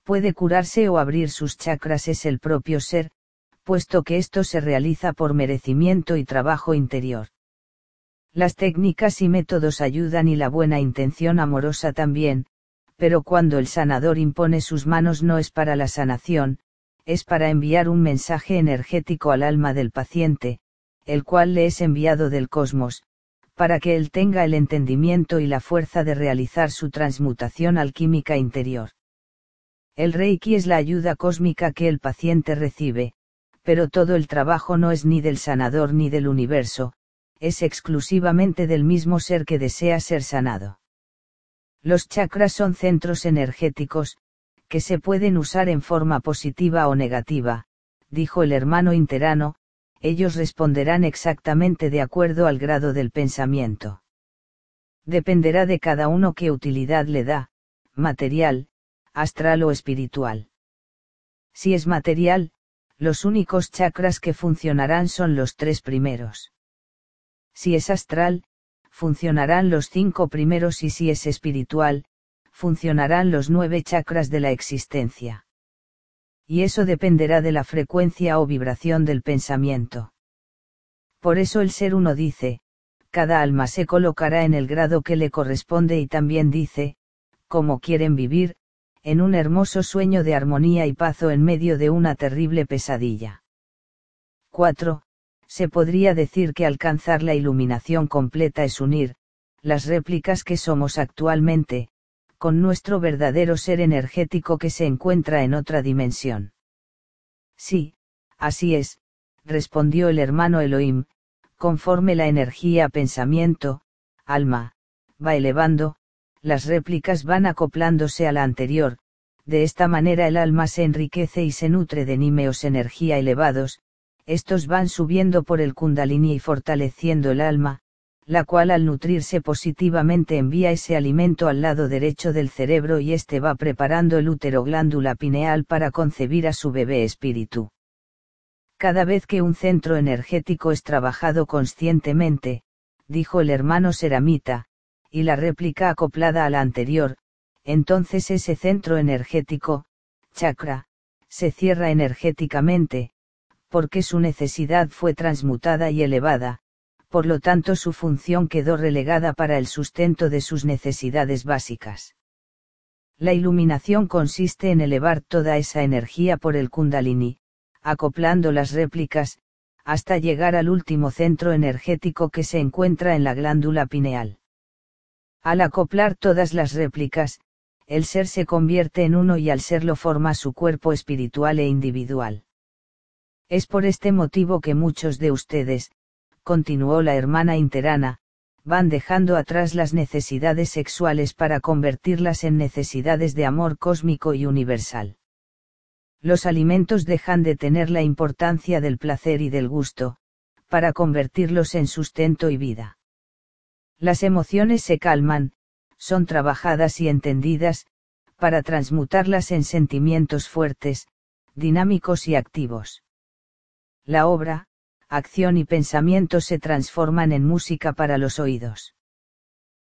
puede curarse o abrir sus chakras es el propio ser, puesto que esto se realiza por merecimiento y trabajo interior. Las técnicas y métodos ayudan y la buena intención amorosa también, pero cuando el sanador impone sus manos no es para la sanación, es para enviar un mensaje energético al alma del paciente, el cual le es enviado del cosmos, para que él tenga el entendimiento y la fuerza de realizar su transmutación alquímica interior. El Reiki es la ayuda cósmica que el paciente recibe, pero todo el trabajo no es ni del sanador ni del universo, es exclusivamente del mismo ser que desea ser sanado. Los chakras son centros energéticos, que se pueden usar en forma positiva o negativa, dijo el hermano interano, ellos responderán exactamente de acuerdo al grado del pensamiento. Dependerá de cada uno qué utilidad le da, material, astral o espiritual. Si es material, los únicos chakras que funcionarán son los 3 primeros. Si es astral, funcionarán los 5 primeros y si es espiritual, funcionarán los 9 chakras de la existencia. Y eso dependerá de la frecuencia o vibración del pensamiento. Por eso el Ser Uno dice, cada alma se colocará en el grado que le corresponde y también dice, cómo quieren vivir, en un hermoso sueño de armonía y paz o en medio de una terrible pesadilla. 4. Se podría decir que alcanzar la iluminación completa es unir, las réplicas que somos actualmente, con nuestro verdadero ser energético que se encuentra en otra dimensión. Sí, así es, respondió el hermano Elohim, conforme la energía pensamiento, alma, va elevando, las réplicas van acoplándose a la anterior, de esta manera el alma se enriquece y se nutre de nímeos energía elevados, estos van subiendo por el kundalini y fortaleciendo el alma, la cual al nutrirse positivamente envía ese alimento al lado derecho del cerebro y éste va preparando el útero glándula pineal para concebir a su bebé espíritu. Cada vez que un centro energético es trabajado conscientemente, dijo el hermano Seramita, y la réplica acoplada a la anterior, entonces ese centro energético, chakra, se cierra energéticamente, porque su necesidad fue transmutada y elevada, por lo tanto su función quedó relegada para el sustento de sus necesidades básicas. La iluminación consiste en elevar toda esa energía por el kundalini, acoplando las réplicas, hasta llegar al último centro energético que se encuentra en la glándula pineal. Al acoplar todas las réplicas, el ser se convierte en uno y al serlo forma su cuerpo espiritual e individual. Es por este motivo que muchos de ustedes, continuó la hermana interana, van dejando atrás las necesidades sexuales para convertirlas en necesidades de amor cósmico y universal. Los alimentos dejan de tener la importancia del placer y del gusto, para convertirlos en sustento y vida. Las emociones se calman, son trabajadas y entendidas, para transmutarlas en sentimientos fuertes, dinámicos y activos. La obra, acción y pensamiento se transforman en música para los oídos.